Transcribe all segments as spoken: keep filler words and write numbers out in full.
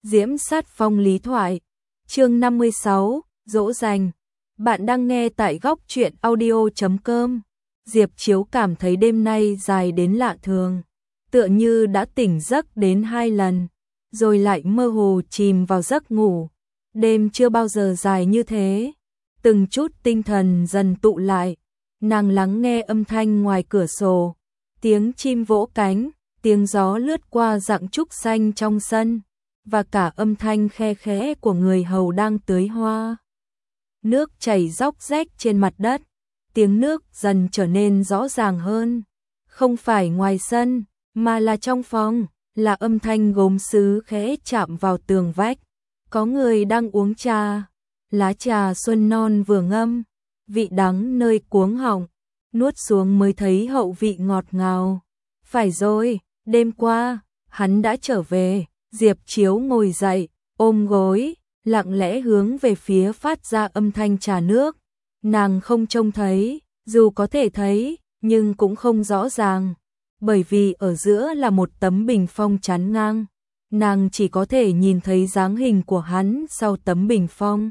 Diễm Sát Phong lý thoại, chương năm mươi sáu, dỗ dành. Bạn đang nghe tại góc truyện audio chấm com. Diệp Chiếu cảm thấy đêm nay dài đến lạ thường, tựa như đã tỉnh giấc đến hai lần, rồi lại mơ hồ chìm vào giấc ngủ. Đêm chưa bao giờ dài như thế. Từng chút tinh thần dần tụ lại, nàng lắng nghe âm thanh ngoài cửa sổ, tiếng chim vỗ cánh, tiếng gió lướt qua rặng trúc xanh trong sân, và cả âm thanh khe khẽ của người hầu đang tưới hoa. Nước chảy róc rách trên mặt đất, tiếng nước dần trở nên rõ ràng hơn. Không phải ngoài sân, mà là trong phòng, là âm thanh gốm sứ khẽ chạm vào tường vách. Có người đang uống trà, lá trà xuân non vừa ngâm, vị đắng nơi cuống họng, nuốt xuống mới thấy hậu vị ngọt ngào. Phải rồi, đêm qua, hắn đã trở về. Diệp Chiếu ngồi dậy, ôm gối, lặng lẽ hướng về phía phát ra âm thanh trà nước. Nàng không trông thấy, dù có thể thấy, nhưng cũng không rõ ràng, bởi vì ở giữa là một tấm bình phong chắn ngang. Nàng chỉ có thể nhìn thấy dáng hình của hắn sau tấm bình phong.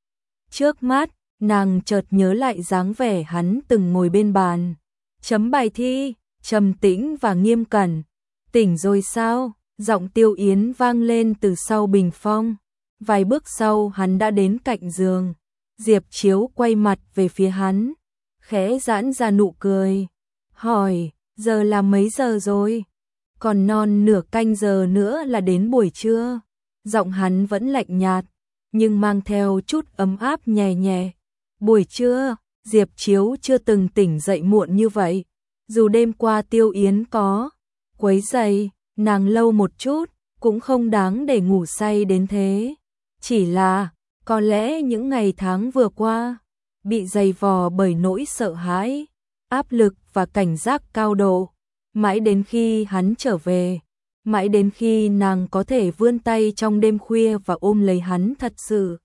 Trước mắt, nàng chợt nhớ lại dáng vẻ hắn từng ngồi bên bàn chấm bài thi, trầm tĩnh và nghiêm cẩn. Tỉnh rồi sao? Giọng Tiêu Yến vang lên từ sau bình phong. Vài bước sau hắn đã đến cạnh giường. Diệp Chiếu quay mặt về phía hắn, khẽ giãn ra nụ cười, hỏi, giờ là mấy giờ rồi? Còn non nửa canh giờ nữa là đến buổi trưa. Giọng hắn vẫn lạnh nhạt, nhưng mang theo chút ấm áp nhẹ nhẹ. Buổi trưa, Diệp Chiếu chưa từng tỉnh dậy muộn như vậy. Dù đêm qua Tiêu Yến có quấy rầy nàng lâu một chút, cũng không đáng để ngủ say đến thế. Chỉ là, có lẽ những ngày tháng vừa qua, bị dày vò bởi nỗi sợ hãi, áp lực và cảnh giác cao độ. Mãi đến khi hắn trở về, mãi đến khi nàng có thể vươn tay trong đêm khuya và ôm lấy hắn thật sự.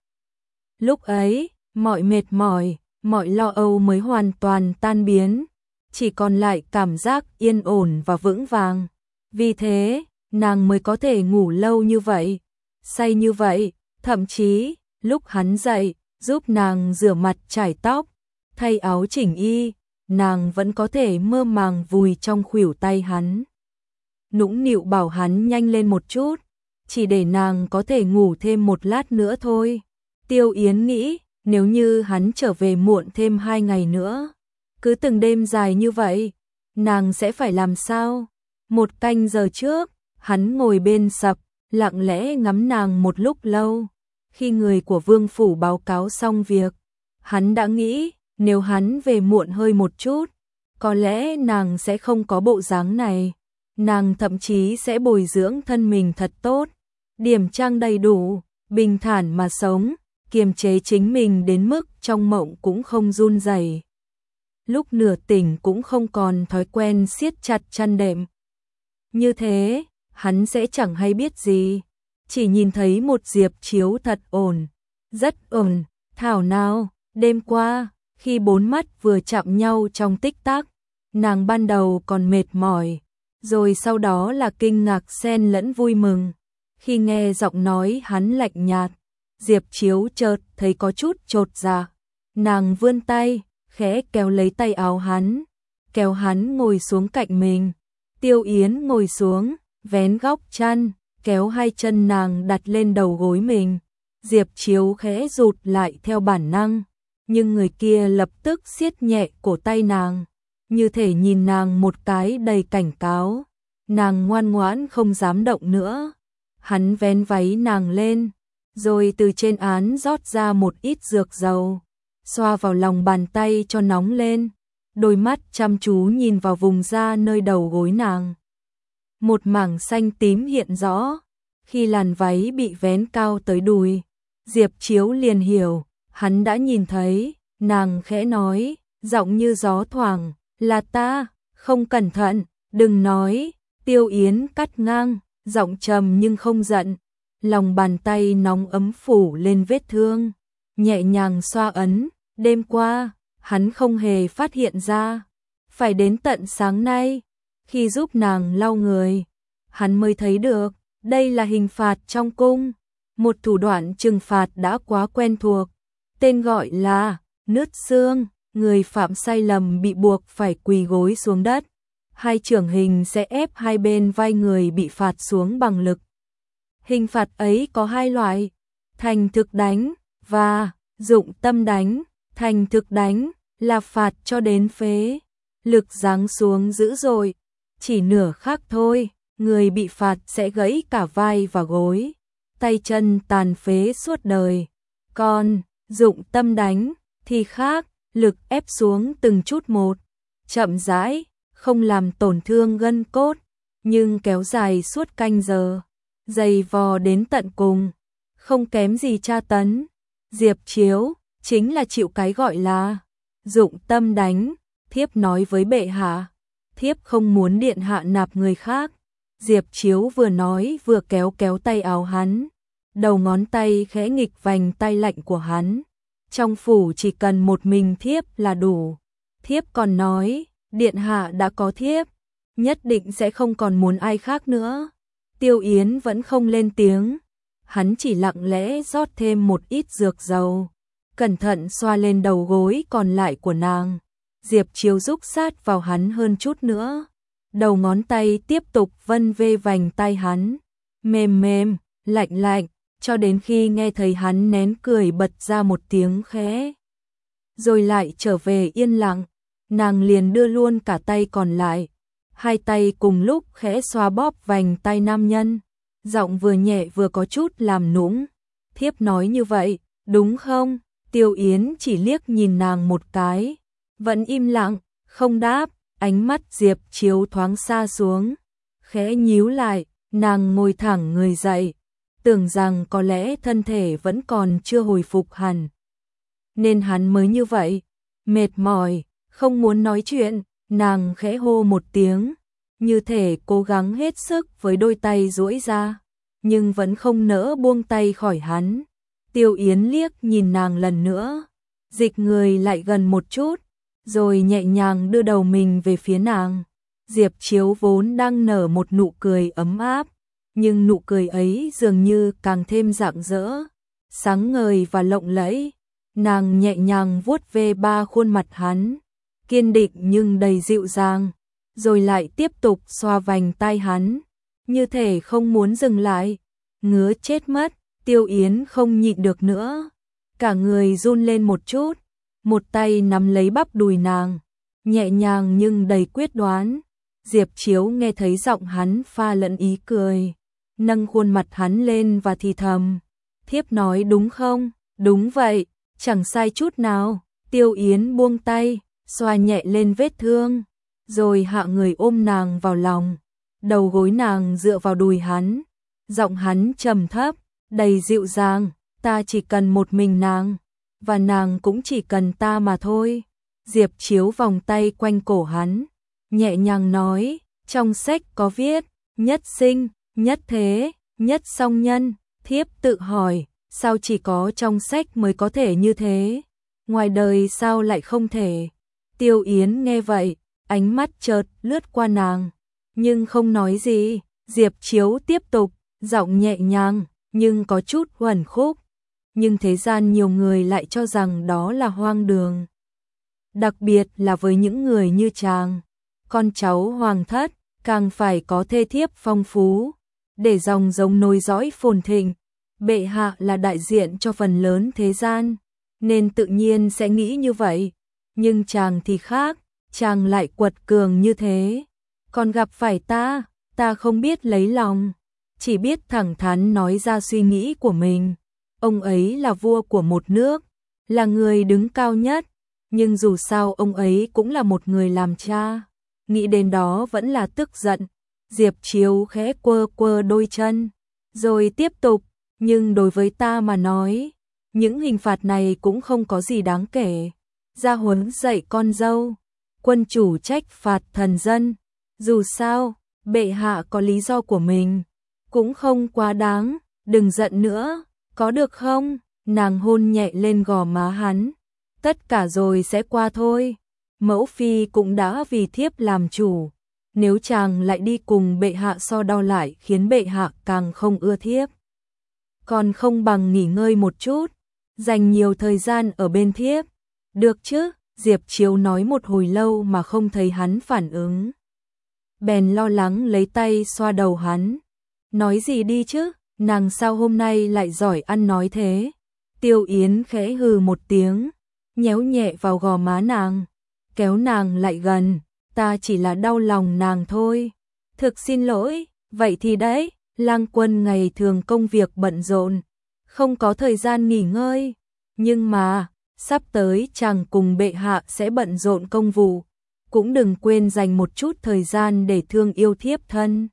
Lúc ấy, mọi mệt mỏi, mọi lo âu mới hoàn toàn tan biến, chỉ còn lại cảm giác yên ổn và vững vàng. Vì thế, nàng mới có thể ngủ lâu như vậy, say như vậy, thậm chí, lúc hắn dậy, giúp nàng rửa mặt chải tóc, thay áo chỉnh y, nàng vẫn có thể mơ màng vùi trong khuỷu tay hắn. Nũng nịu bảo hắn nhanh lên một chút, chỉ để nàng có thể ngủ thêm một lát nữa thôi. Tiêu Yến nghĩ, nếu như hắn trở về muộn thêm hai ngày nữa, cứ từng đêm dài như vậy, nàng sẽ phải làm sao? Một canh giờ trước, hắn ngồi bên sập, lặng lẽ ngắm nàng một lúc lâu. Khi người của Vương Phủ báo cáo xong việc, hắn đã nghĩ, nếu hắn về muộn hơi một chút, có lẽ nàng sẽ không có bộ dáng này. Nàng thậm chí sẽ bồi dưỡng thân mình thật tốt, điểm trang đầy đủ, bình thản mà sống, kiềm chế chính mình đến mức trong mộng cũng không run rẩy. Lúc nửa tỉnh cũng không còn thói quen siết chặt chăn đệm. Như thế, hắn sẽ chẳng hay biết gì, chỉ nhìn thấy một Diệp Chiếu thật ổn, rất ổn. Thảo nào, đêm qua, khi bốn mắt vừa chạm nhau trong tích tắc, nàng ban đầu còn mệt mỏi, rồi sau đó là kinh ngạc xen lẫn vui mừng. Khi nghe giọng nói hắn lạnh nhạt, Diệp Chiếu chợt thấy có chút chột dạ. Nàng vươn tay, khẽ kéo lấy tay áo hắn, kéo hắn ngồi xuống cạnh mình. Tiêu Yến ngồi xuống, vén góc chăn, kéo hai chân nàng đặt lên đầu gối mình. Diệp Chiếu khẽ rụt lại theo bản năng, nhưng người kia lập tức siết nhẹ cổ tay nàng, như thể nhìn nàng một cái đầy cảnh cáo. Nàng ngoan ngoãn không dám động nữa. Hắn vén váy nàng lên, rồi từ trên án rót ra một ít dược dầu, xoa vào lòng bàn tay cho nóng lên. Đôi mắt chăm chú nhìn vào vùng da nơi đầu gối nàng. Một mảng xanh tím hiện rõ. Khi làn váy bị vén cao tới đùi, Diệp Chiếu liền hiểu, hắn đã nhìn thấy. Nàng khẽ nói, giọng như gió thoảng, là ta, không cẩn thận, đừng nói. Tiêu Yến cắt ngang, giọng trầm nhưng không giận. Lòng bàn tay nóng ấm phủ lên vết thương, nhẹ nhàng xoa ấn. Đêm qua, hắn không hề phát hiện ra, phải đến tận sáng nay, khi giúp nàng lau người, hắn mới thấy được, đây là hình phạt trong cung. Một thủ đoạn trừng phạt đã quá quen thuộc, tên gọi là nứt xương, người phạm sai lầm bị buộc phải quỳ gối xuống đất. Hai chưởng hình sẽ ép hai bên vai người bị phạt xuống bằng lực. Hình phạt ấy có hai loại, thành thực đánh và dụng tâm đánh. Thành thực đánh là phạt cho đến phế, lực giáng xuống dữ dội, chỉ nửa khắc thôi, người bị phạt sẽ gãy cả vai và gối, tay chân tàn phế suốt đời. Còn dụng tâm đánh thì khác, lực ép xuống từng chút một, chậm rãi, không làm tổn thương gân cốt, nhưng kéo dài suốt canh giờ, dày vò đến tận cùng, không kém gì tra tấn. Diệp Chiếu chính là chịu cái gọi là dụng tâm đánh. Thiếp nói với bệ hạ, thiếp không muốn điện hạ nạp người khác. Diệp Chiếu vừa nói vừa kéo kéo tay áo hắn, đầu ngón tay khẽ nghịch vành tay lạnh của hắn. Trong phủ chỉ cần một mình thiếp là đủ. Thiếp còn nói, điện hạ đã có thiếp, nhất định sẽ không còn muốn ai khác nữa. Tiêu Yến vẫn không lên tiếng, hắn chỉ lặng lẽ rót thêm một ít dược dầu, cẩn thận xoa lên đầu gối còn lại của nàng. Diệp Chiếu rúc sát vào hắn hơn chút nữa, đầu ngón tay tiếp tục vân vê vành tay hắn, mềm mềm, lạnh lạnh, cho đến khi nghe thấy hắn nén cười bật ra một tiếng khẽ, rồi lại trở về yên lặng. Nàng liền đưa luôn cả tay còn lại, hai tay cùng lúc khẽ xoa bóp vành tay nam nhân, giọng vừa nhẹ vừa có chút làm nũng. Thiếp nói như vậy, đúng không? Tiêu Yến chỉ liếc nhìn nàng một cái, vẫn im lặng, không đáp. Ánh mắt Diệp Chiếu thoáng xa xuống, khẽ nhíu lại, nàng ngồi thẳng người dậy, tưởng rằng có lẽ thân thể vẫn còn chưa hồi phục hẳn, nên hắn mới như vậy, mệt mỏi, không muốn nói chuyện. Nàng khẽ hô một tiếng, như thể cố gắng hết sức với đôi tay duỗi ra, nhưng vẫn không nỡ buông tay khỏi hắn. Tiêu Yến liếc nhìn nàng lần nữa, dịch người lại gần một chút, rồi nhẹ nhàng đưa đầu mình về phía nàng. Diệp Chiếu vốn đang nở một nụ cười ấm áp, nhưng nụ cười ấy dường như càng thêm rạng rỡ, sáng ngời và lộng lẫy. Nàng nhẹ nhàng vuốt ve ba khuôn mặt hắn, kiên định nhưng đầy dịu dàng, rồi lại tiếp tục xoa vành tai hắn, như thể không muốn dừng lại. Ngứa chết mất, Tiêu Yến không nhịn được nữa, cả người run lên một chút, một tay nắm lấy bắp đùi nàng, nhẹ nhàng nhưng đầy quyết đoán. Diệp Chiếu nghe thấy giọng hắn pha lẫn ý cười, nâng khuôn mặt hắn lên và thì thầm, thiếp nói đúng không? Đúng vậy, chẳng sai chút nào. Tiêu Yến buông tay, xoa nhẹ lên vết thương, rồi hạ người ôm nàng vào lòng, đầu gối nàng dựa vào đùi hắn, giọng hắn trầm thấp, đầy dịu dàng, ta chỉ cần một mình nàng, và nàng cũng chỉ cần ta mà thôi. Diệp Chiếu vòng tay quanh cổ hắn, nhẹ nhàng nói, trong sách có viết, nhất sinh, nhất thế, nhất song nhân. Thiếp tự hỏi, sao chỉ có trong sách mới có thể như thế, ngoài đời sao lại không thể? Tiêu Yến nghe vậy, ánh mắt chợt lướt qua nàng, nhưng không nói gì. Diệp Chiếu tiếp tục, giọng nhẹ nhàng, nhưng có chút uẩn khúc. Nhưng thế gian nhiều người lại cho rằng đó là hoang đường. Đặc biệt là với những người như chàng, con cháu hoàng thất, càng phải có thê thiếp phong phú, để dòng giống nối dõi phồn thịnh. Bệ hạ là đại diện cho phần lớn thế gian, nên tự nhiên sẽ nghĩ như vậy. Nhưng chàng thì khác, chàng lại quật cường như thế. Còn gặp phải ta, ta không biết lấy lòng, chỉ biết thẳng thắn nói ra suy nghĩ của mình. Ông ấy là vua của một nước, là người đứng cao nhất, nhưng dù sao ông ấy cũng là một người làm cha. Nghĩ đến đó vẫn là tức giận. Diệp Chiếu khẽ quơ quơ đôi chân, rồi tiếp tục, nhưng đối với ta mà nói, những hình phạt này cũng không có gì đáng kể. Gia huấn dạy con dâu, quân chủ trách phạt thần dân, dù sao, bệ hạ có lý do của mình, cũng không quá đáng, đừng giận nữa, có được không? Nàng hôn nhẹ lên gò má hắn, tất cả rồi sẽ qua thôi. Mẫu phi cũng đã vì thiếp làm chủ, nếu chàng lại đi cùng bệ hạ so đo lại khiến bệ hạ càng không ưa thiếp. còn không bằng nghỉ ngơi một chút, dành nhiều thời gian ở bên thiếp. Được chứ? Diệp Chiếu nói một hồi lâu mà không thấy hắn phản ứng. Bèn lo lắng lấy tay xoa đầu hắn. Nói gì đi chứ, nàng sao hôm nay lại giỏi ăn nói thế? Tiêu Yến khẽ hừ một tiếng, nhéo nhẹ vào gò má nàng, kéo nàng lại gần. Ta chỉ là đau lòng nàng thôi. Thực xin lỗi, vậy thì đấy, Lang Quân ngày thường công việc bận rộn, không có thời gian nghỉ ngơi. Nhưng mà, sắp tới chàng cùng bệ hạ sẽ bận rộn công vụ, cũng đừng quên dành một chút thời gian để thương yêu thiếp thân.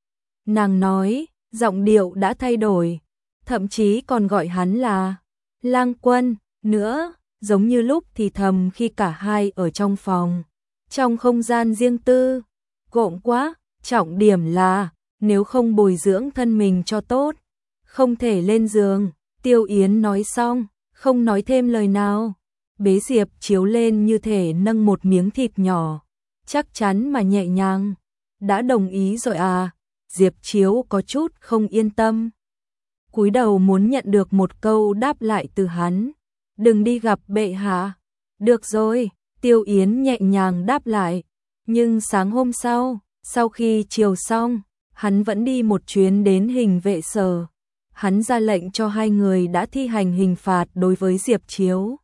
Nàng nói, giọng điệu đã thay đổi, thậm chí còn gọi hắn là Lang Quân nữa, giống như lúc thì thầm khi cả hai ở trong phòng, trong không gian riêng tư. Gộm quá, trọng điểm là, nếu không bồi dưỡng thân mình cho tốt, không thể lên giường. Tiêu Yến nói xong, không nói thêm lời nào, bế Diệp Chiếu lên như thể nâng một miếng thịt nhỏ, chắc chắn mà nhẹ nhàng. Đã đồng ý rồi à? Diệp Chiếu có chút không yên tâm, cúi đầu muốn nhận được một câu đáp lại từ hắn. Đừng đi gặp bệ hạ. Được rồi, Tiêu Yến nhẹ nhàng đáp lại. Nhưng sáng hôm sau, sau khi chiều xong, hắn vẫn đi một chuyến đến hình vệ sở. Hắn ra lệnh cho hai người đã thi hành hình phạt đối với Diệp Chiếu,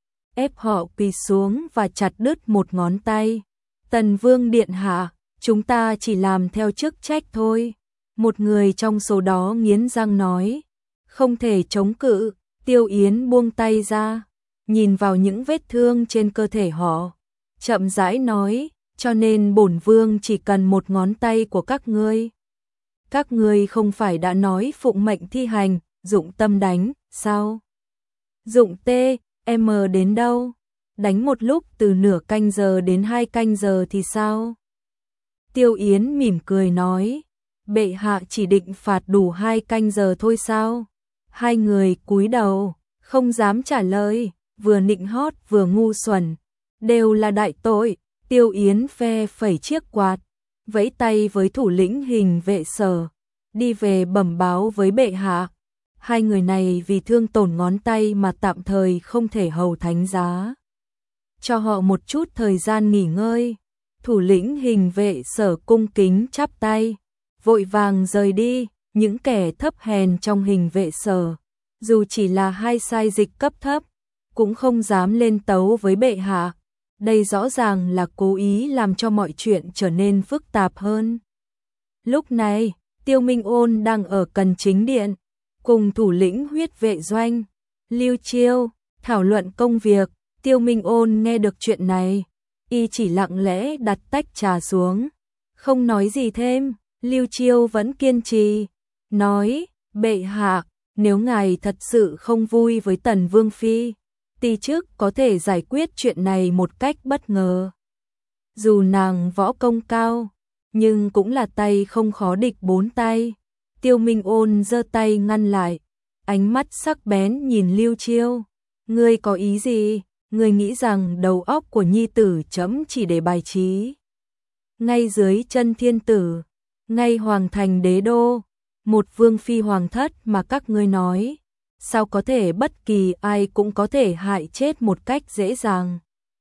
ép họ quỳ xuống và chặt đứt một ngón tay. Tần Vương điện hạ, chúng ta chỉ làm theo chức trách thôi. Một người trong số đó nghiến răng nói. Không thể chống cự. Tiêu Yến buông tay ra, nhìn vào những vết thương trên cơ thể họ, chậm rãi nói, cho nên bổn vương chỉ cần một ngón tay của các ngươi. Các ngươi không phải đã nói phụng mệnh thi hành, dụng tâm đánh, sao? Dụng T, M đến đâu? Đánh một lúc từ nửa canh giờ đến hai canh giờ thì sao? Tiêu Yến mỉm cười nói, bệ hạ chỉ định phạt đủ hai canh giờ thôi sao? Hai người cúi đầu, không dám trả lời, vừa nịnh hót vừa ngu xuẩn, đều là đại tội. Tiêu Yến phe phẩy chiếc quạt, vẫy tay với thủ lĩnh hình vệ sở, đi về bẩm báo với bệ hạ. Hai người này vì thương tổn ngón tay mà tạm thời không thể hầu thánh giá, cho họ một chút thời gian nghỉ ngơi. Thủ lĩnh hình vệ sở cung kính chắp tay, vội vàng rời đi. Những kẻ thấp hèn trong hình vệ sở, dù chỉ là hai sai dịch cấp thấp, cũng không dám lên tấu với bệ hạ. Đây rõ ràng là cố ý làm cho mọi chuyện trở nên phức tạp hơn. Lúc này, Tiêu Minh Ôn đang ở Cần Chính Điện, cùng thủ lĩnh huyết vệ doanh, Lưu Chiêu, thảo luận công việc. Tiêu Minh Ôn nghe được chuyện này, y chỉ lặng lẽ đặt tách trà xuống, không nói gì thêm. Lưu Chiêu vẫn kiên trì, nói, bệ hạ, nếu ngài thật sự không vui với Tần Vương Phi, ti chức có thể giải quyết chuyện này một cách bất ngờ. Dù nàng võ công cao, nhưng cũng là tay không khó địch bốn tay. Tiêu Minh Ôn giơ tay ngăn lại, ánh mắt sắc bén nhìn Lưu Chiêu. Ngươi có ý gì? Ngươi nghĩ rằng đầu óc của nhi tử chấm chỉ để bài trí ngay dưới chân thiên tử, ngay hoàng thành đế đô, một vương phi hoàng thất mà các ngươi nói, sao có thể bất kỳ ai cũng có thể hại chết một cách dễ dàng?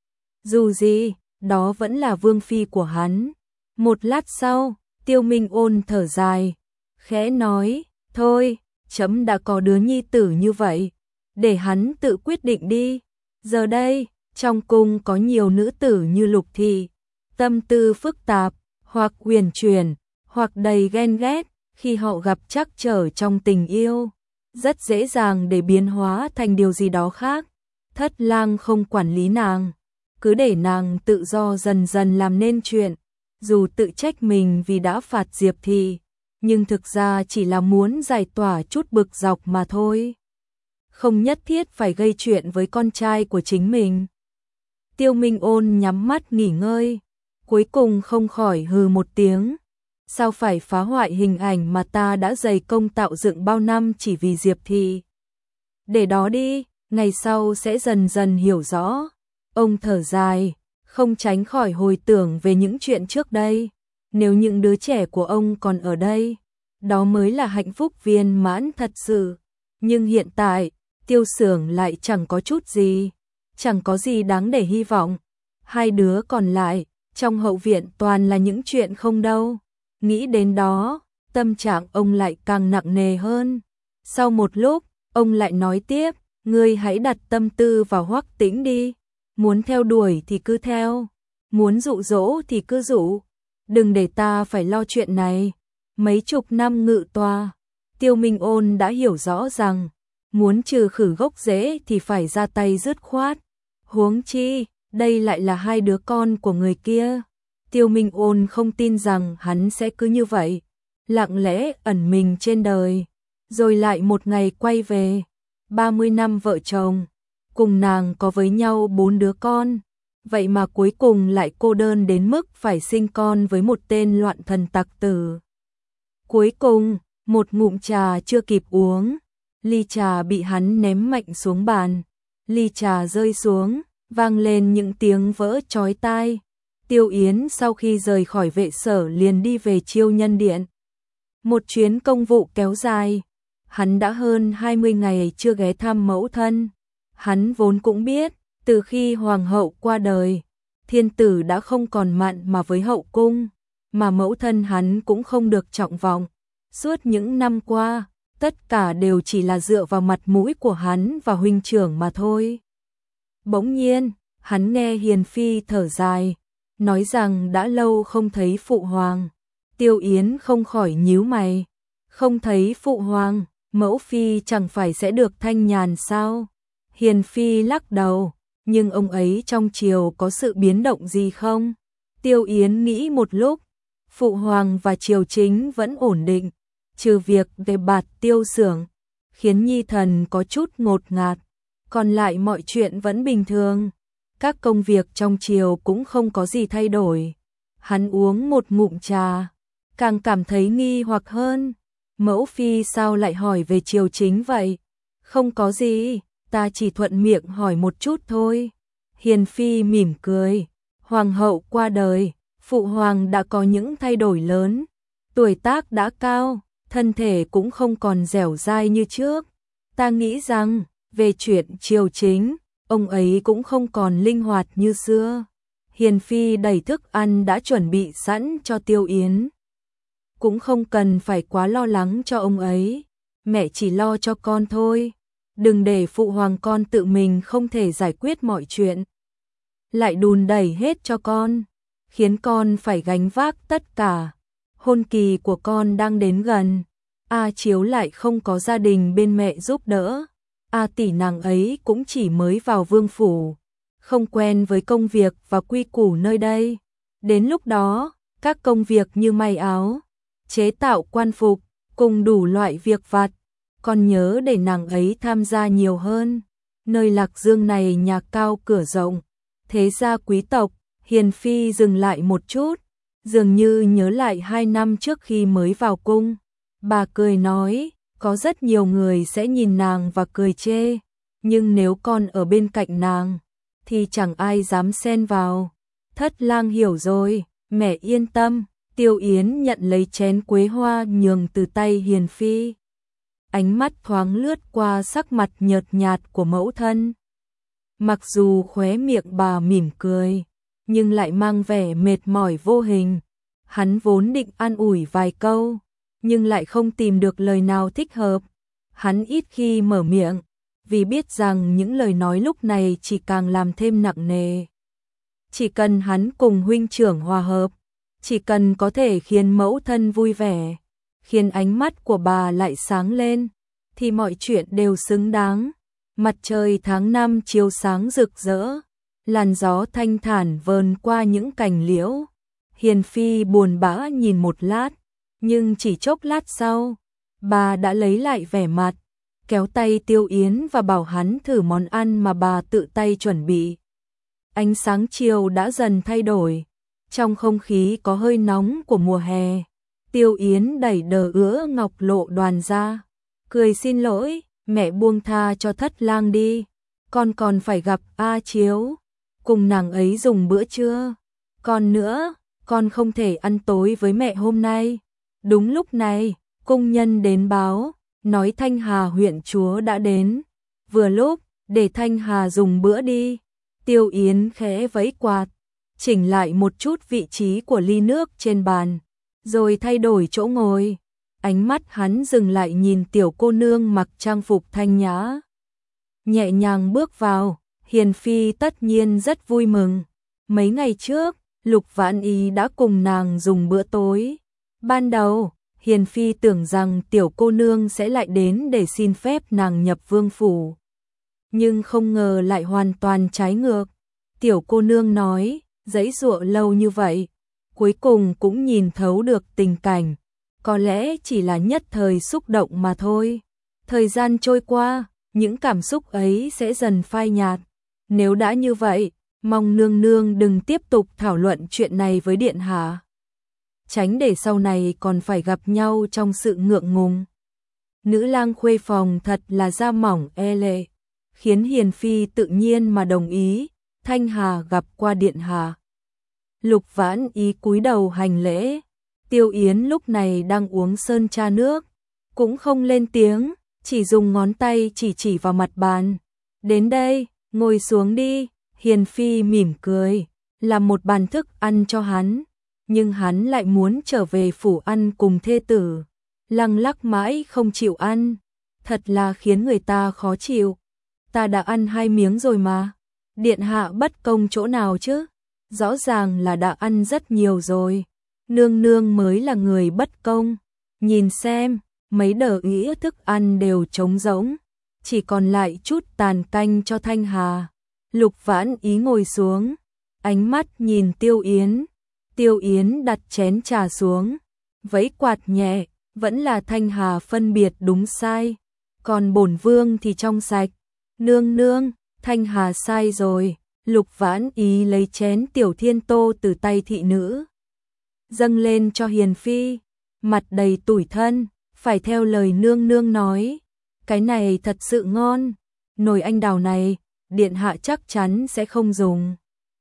Dù gì, đó vẫn là vương phi của hắn. Một lát sau, Tiêu Minh Ôn thở dài, khẽ nói, thôi, chấm đã có đứa nhi tử như vậy, để hắn tự quyết định đi. Giờ đây, trong cung có nhiều nữ tử như Lục Thị, tâm tư phức tạp, hoặc uyển chuyển, hoặc đầy ghen ghét. Khi họ gặp trắc trở trong tình yêu, rất dễ dàng để biến hóa thành điều gì đó khác. Thất lang không quản lý nàng, cứ để nàng tự do dần dần làm nên chuyện. Dù tự trách mình vì đã phạt Diệp Thị, nhưng thực ra chỉ là muốn giải tỏa chút bực dọc mà thôi. Không nhất thiết phải gây chuyện với con trai của chính mình. Tiêu Minh Ôn nhắm mắt nghỉ ngơi, cuối cùng không khỏi hừ một tiếng. Sao phải phá hoại hình ảnh mà ta đã dày công tạo dựng bao năm chỉ vì Diệp Thị? Để đó đi, ngày sau sẽ dần dần hiểu rõ. Ông thở dài, không tránh khỏi hồi tưởng về những chuyện trước đây. Nếu những đứa trẻ của ông còn ở đây, đó mới là hạnh phúc viên mãn thật sự. Nhưng hiện tại, Tiêu Xưởng lại chẳng có chút gì, chẳng có gì đáng để hy vọng. Hai đứa còn lại, trong hậu viện toàn là những chuyện không đâu. Nghĩ đến đó, tâm trạng ông lại càng nặng nề hơn. Sau một lúc, ông lại nói tiếp, ngươi hãy đặt tâm tư vào Hoắc Tĩnh đi. Muốn theo đuổi thì cứ theo, muốn dụ dỗ thì cứ dụ. Đừng để ta phải lo chuyện này. Mấy chục năm ngự tòa, Tiêu Minh Ôn đã hiểu rõ rằng, muốn trừ khử gốc rễ thì phải ra tay dứt khoát. Huống chi, đây lại là hai đứa con của người kia. Tiêu Minh Ôn không tin rằng hắn sẽ cứ như vậy, lặng lẽ ẩn mình trên đời, rồi lại một ngày quay về. ba mươi năm vợ chồng, cùng nàng có với nhau bốn đứa con, vậy mà cuối cùng lại cô đơn đến mức phải sinh con với một tên loạn thần tặc tử. Cuối cùng, một ngụm trà chưa kịp uống, ly trà bị hắn ném mạnh xuống bàn. Ly trà rơi xuống, vang lên những tiếng vỡ chói tai. Tiêu Yến sau khi rời khỏi vệ sở liền đi về Chiêu Nhân Điện. Một chuyến công vụ kéo dài, hắn đã hơn hai mươi ngày chưa ghé thăm mẫu thân. Hắn vốn cũng biết, từ khi hoàng hậu qua đời, thiên tử đã không còn mặn mà với hậu cung, mà mẫu thân hắn cũng không được trọng vọng. Suốt những năm qua, tất cả đều chỉ là dựa vào mặt mũi của hắn và huynh trưởng mà thôi. Bỗng nhiên, hắn nghe Hiền Phi thở dài, nói rằng đã lâu không thấy phụ hoàng. Tiêu Yến không khỏi nhíu mày, không thấy phụ hoàng, mẫu phi chẳng phải sẽ được thanh nhàn sao? Hiền Phi lắc đầu, nhưng ông ấy trong triều có sự biến động gì không? Tiêu Yến nghĩ một lúc, phụ hoàng và triều chính vẫn ổn định, trừ việc về bạt Tiêu Xưởng, khiến nhi thần có chút ngột ngạt, còn lại mọi chuyện vẫn bình thường. Các công việc trong triều cũng không có gì thay đổi. Hắn uống một ngụm trà, càng cảm thấy nghi hoặc hơn. Mẫu phi sao lại hỏi về triều chính vậy? Không có gì, ta chỉ thuận miệng hỏi một chút thôi. Hiền Phi mỉm cười, hoàng hậu qua đời, phụ hoàng đã có những thay đổi lớn, tuổi tác đã cao, thân thể cũng không còn dẻo dai như trước. Ta nghĩ rằng, về chuyện triều chính, ông ấy cũng không còn linh hoạt như xưa. Hiền Phi đẩy thức ăn đã chuẩn bị sẵn cho Tiêu Yến. Cũng không cần phải quá lo lắng cho ông ấy, mẹ chỉ lo cho con thôi. Đừng để phụ hoàng con tự mình không thể giải quyết mọi chuyện, lại đùn đẩy hết cho con, khiến con phải gánh vác tất cả. Hôn kỳ của con đang đến gần, A Chiếu lại không có gia đình bên mẹ giúp đỡ. A tỷ nàng ấy cũng chỉ mới vào vương phủ, không quen với công việc và quy củ nơi đây. Đến lúc đó, các công việc như may áo, chế tạo quan phục, cùng đủ loại việc vặt, con nhớ để nàng ấy tham gia nhiều hơn. Nơi Lạc Dương này nhà cao cửa rộng, thế gia quý tộc. Hiền Phi dừng lại một chút, dường như nhớ lại hai năm trước khi mới vào cung. Bà cười nói, có rất nhiều người sẽ nhìn nàng và cười chê, nhưng nếu con ở bên cạnh nàng, thì chẳng ai dám xen vào. Thất lang hiểu rồi, mẹ yên tâm. Tiêu Yến nhận lấy chén quế hoa nhường từ tay Hiền Phi. Ánh mắt thoáng lướt qua sắc mặt nhợt nhạt của mẫu thân. Mặc dù khóe miệng bà mỉm cười, nhưng lại mang vẻ mệt mỏi vô hình. Hắn vốn định an ủi vài câu, nhưng lại không tìm được lời nào thích hợp. Hắn ít khi mở miệng, vì biết rằng những lời nói lúc này chỉ càng làm thêm nặng nề. Chỉ cần hắn cùng huynh trưởng hòa hợp, chỉ cần có thể khiến mẫu thân vui vẻ, khiến ánh mắt của bà lại sáng lên, thì mọi chuyện đều xứng đáng. Mặt trời tháng năm chiếu sáng rực rỡ, làn gió thanh thản vờn qua những cành liễu. Hiền Phi buồn bã nhìn một lát, nhưng chỉ chốc lát sau, bà đã lấy lại vẻ mặt, kéo tay Tiêu Yến và bảo hắn thử món ăn mà bà tự tay chuẩn bị. Ánh sáng chiều đã dần thay đổi, trong không khí có hơi nóng của mùa hè. Tiêu Yến đẩy đờ ứa ngọc lộ đoàn ra, cười xin lỗi, mẹ buông tha cho Thất lang đi, con còn phải gặp A Chiếu, cùng nàng ấy dùng bữa trưa. Còn nữa, con không thể ăn tối với mẹ hôm nay. Đúng lúc này, cung nhân đến báo, nói Thanh Hà huyện chúa đã đến, vừa lúc, để Thanh Hà dùng bữa đi. Tiêu Yến khẽ vẫy quạt, chỉnh lại một chút vị trí của ly nước trên bàn, rồi thay đổi chỗ ngồi. Ánh mắt hắn dừng lại nhìn tiểu cô nương mặc trang phục thanh nhã, nhẹ nhàng bước vào. Hiền Phi tất nhiên rất vui mừng. Mấy ngày trước, Lục Vãn Ý đã cùng nàng dùng bữa tối. Ban đầu, Hiền Phi tưởng rằng tiểu cô nương sẽ lại đến để xin phép nàng nhập vương phủ. Nhưng không ngờ lại hoàn toàn trái ngược. Tiểu cô nương nói, giãy giụa lâu như vậy, cuối cùng cũng nhìn thấu được tình cảnh. Có lẽ chỉ là nhất thời xúc động mà thôi. Thời gian trôi qua, những cảm xúc ấy sẽ dần phai nhạt. Nếu đã như vậy, mong nương nương đừng tiếp tục thảo luận chuyện này với điện hạ. Tránh để sau này còn phải gặp nhau trong sự ngượng ngùng. Nữ lang khuê phòng thật là da mỏng e lệ, khiến Hiền Phi tự nhiên mà đồng ý. Thanh Hà gặp qua điện hạ. Lục Vãn Ý cúi đầu hành lễ. Tiêu Yến lúc này đang uống sơn cha nước, cũng không lên tiếng, chỉ dùng ngón tay chỉ chỉ vào mặt bàn. Đến đây, ngồi xuống đi. Hiền Phi mỉm cười, làm một bàn thức ăn cho hắn, nhưng hắn lại muốn trở về phủ ăn cùng thê tử. Lăng lắc mãi không chịu ăn, thật là khiến người ta khó chịu. Ta đã ăn hai miếng rồi mà. Điện hạ bất công chỗ nào chứ? Rõ ràng là đã ăn rất nhiều rồi. Nương nương mới là người bất công. Nhìn xem, mấy đờ ĩa thức ăn đều trống rỗng, chỉ còn lại chút tàn canh cho Thanh Hà. Lục Vãn Ý ngồi xuống, ánh mắt nhìn Tiêu Yến. Tiêu Yến đặt chén trà xuống, vẫy quạt nhẹ, vẫn là Thanh Hà phân biệt đúng sai, còn bổn vương thì trong sạch. Nương nương, Thanh Hà sai rồi. Lục Vãn Ý lấy chén tiểu thiên tô từ tay thị nữ, dâng lên cho Hiền Phi, mặt đầy tủi thân. Phải theo lời nương nương nói, cái này thật sự ngon. Nồi anh đào này, điện hạ chắc chắn sẽ không dùng.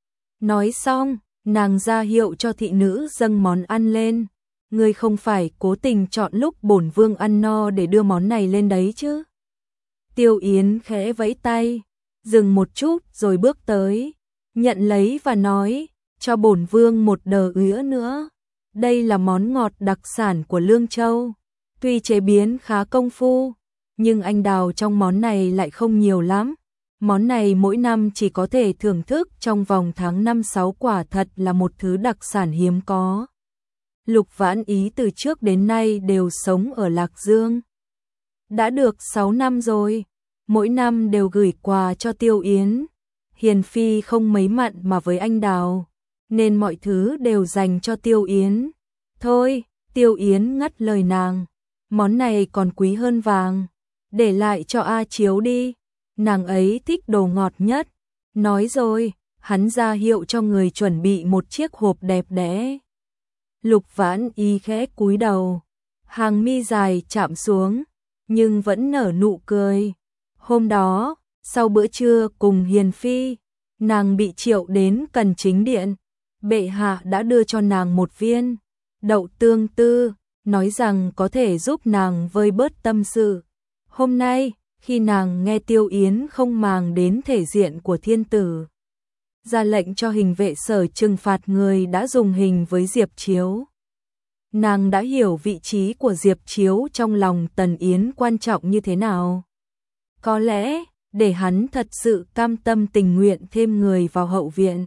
Nói xong, nàng ra hiệu cho thị nữ dâng món ăn lên. Ngươi không phải cố tình chọn lúc bổn vương ăn no để đưa món này lên đấy chứ? Tiêu Yến khẽ vẫy tay, dừng một chút rồi bước tới, nhận lấy và nói, cho bổn vương một đờ ứa nữa. Đây là món ngọt đặc sản của Lương Châu, tuy chế biến khá công phu, nhưng anh đào trong món này lại không nhiều lắm. Món này mỗi năm chỉ có thể thưởng thức trong vòng tháng năm sáu, quả thật là một thứ đặc sản hiếm có. Lục Vãn Ý từ trước đến nay đều sống ở Lạc Dương. Đã được sáu năm rồi, mỗi năm đều gửi quà cho Tiêu Yến. Hiền Phi không mấy mặn mà với anh đào, nên mọi thứ đều dành cho Tiêu Yến. Thôi, Tiêu Yến ngắt lời nàng, món này còn quý hơn vàng, để lại cho A Chiếu đi, nàng ấy thích đồ ngọt nhất. Nói rồi, hắn ra hiệu cho người chuẩn bị một chiếc hộp đẹp đẽ. Lục Vãn Ý khẽ cúi đầu, hàng mi dài chạm xuống, nhưng vẫn nở nụ cười. Hôm đó, sau bữa trưa cùng Hiền Phi, nàng bị triệu đến Cần Chính Điện. Bệ hạ đã đưa cho nàng một viên đậu tương tư, nói rằng có thể giúp nàng vơi bớt tâm sự. Hôm nay, khi nàng nghe Tiêu Yến không màng đến thể diện của thiên tử, ra lệnh cho hình vệ sở trừng phạt người đã dùng hình với Diệp Chiếu, nàng đã hiểu vị trí của Diệp Chiếu trong lòng Tần Yến quan trọng như thế nào. Có lẽ, để hắn thật sự cam tâm tình nguyện thêm người vào hậu viện,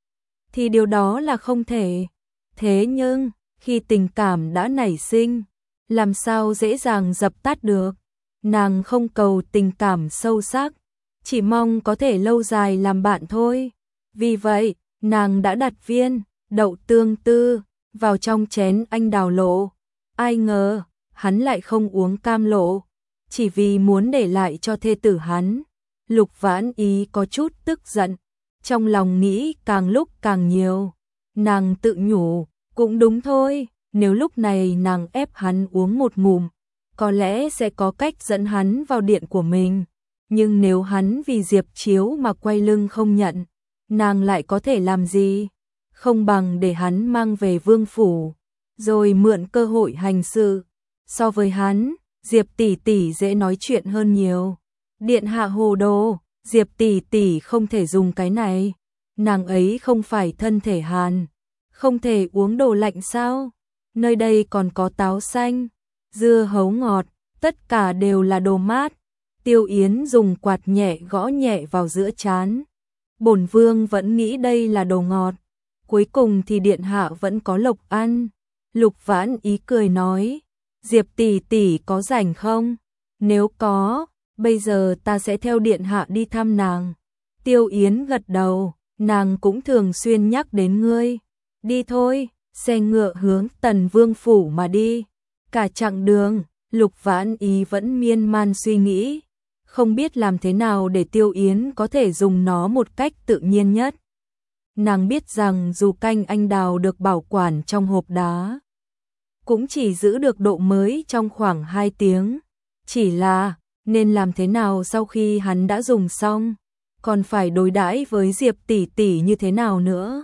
thì điều đó là không thể. Thế nhưng, khi tình cảm đã nảy sinh, làm sao dễ dàng dập tắt được. Nàng không cầu tình cảm sâu sắc, chỉ mong có thể lâu dài làm bạn thôi. Vì vậy, nàng đã đặt viên đậu tương tư vào trong chén anh đào lộ. Ai ngờ, hắn lại không uống cam lộ, chỉ vì muốn để lại cho thê tử hắn. Lục Vãn Ý có chút tức giận, trong lòng nghĩ càng lúc càng nhiều. Nàng tự nhủ, cũng đúng thôi, nếu lúc này nàng ép hắn uống một ngụm, có lẽ sẽ có cách dẫn hắn vào điện của mình. Nhưng nếu hắn vì Diệp Chiếu mà quay lưng không nhận, nàng lại có thể làm gì? Không bằng để hắn mang về vương phủ, rồi mượn cơ hội hành sự. So với hắn, Diệp tỷ tỷ dễ nói chuyện hơn nhiều. Điện hạ hồ đồ, Diệp tỷ tỷ không thể dùng cái này. Nàng ấy không phải thân thể hàn, không thể uống đồ lạnh sao? Nơi đây còn có táo xanh, dưa hấu ngọt, tất cả đều là đồ mát. Tiêu Yến dùng quạt nhẹ gõ nhẹ vào giữa trán. Bổn vương vẫn nghĩ đây là đồ ngọt, cuối cùng thì điện hạ vẫn có lộc ăn. Lục Vãn Ý cười nói, Diệp tỷ tỷ có rảnh không? Nếu có, bây giờ ta sẽ theo điện hạ đi thăm nàng. Tiêu Yến gật đầu, nàng cũng thường xuyên nhắc đến ngươi. Đi thôi, xe ngựa hướng Tần Vương phủ mà đi. Cả chặng đường, Lục Vãn Ý vẫn miên man suy nghĩ, không biết làm thế nào để Tiêu Yến có thể dùng nó một cách tự nhiên nhất. Nàng biết rằng dù canh anh đào được bảo quản trong hộp đá, cũng chỉ giữ được độ mới trong khoảng hai tiếng. Chỉ là, nên làm thế nào sau khi hắn đã dùng xong, còn phải đối đãi với Diệp tỷ tỷ như thế nào nữa.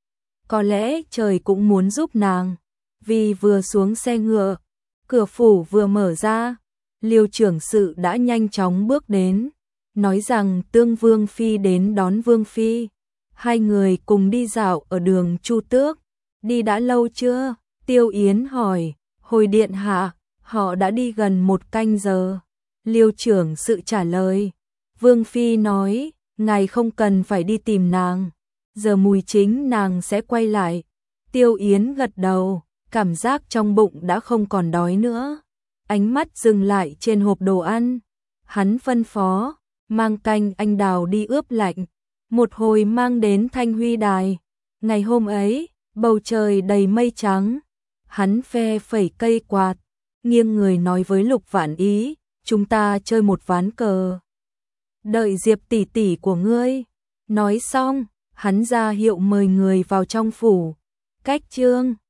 Có lẽ trời cũng muốn giúp nàng, vì vừa xuống xe ngựa, cửa phủ vừa mở ra, Liêu trưởng sự đã nhanh chóng bước đến, nói rằng Tương Vương Phi đến đón Vương Phi. Hai người cùng đi dạo ở đường Chu Tước. Đi đã lâu chưa? Tiêu Yến hỏi. Hồi điện hạ, họ đã đi gần một canh giờ. Liêu trưởng sự trả lời. Vương Phi nói, ngài không cần phải đi tìm nàng, giờ mùi chính nàng sẽ quay lại. Tiêu Yến gật đầu, cảm giác trong bụng đã không còn đói nữa. Ánh mắt dừng lại trên hộp đồ ăn. Hắn phân phó, mang canh anh đào đi ướp lạnh. Một hồi mang đến Thanh Huy Đài. Ngày hôm ấy, bầu trời đầy mây trắng. Hắn phe phẩy cây quạt, nghiêng người nói với Lục Vãn Ý, chúng ta chơi một ván cờ. Đợi Diệp tỷ tỷ của ngươi. Nói xong, hắn ra hiệu mời người vào trong phủ. Cách chương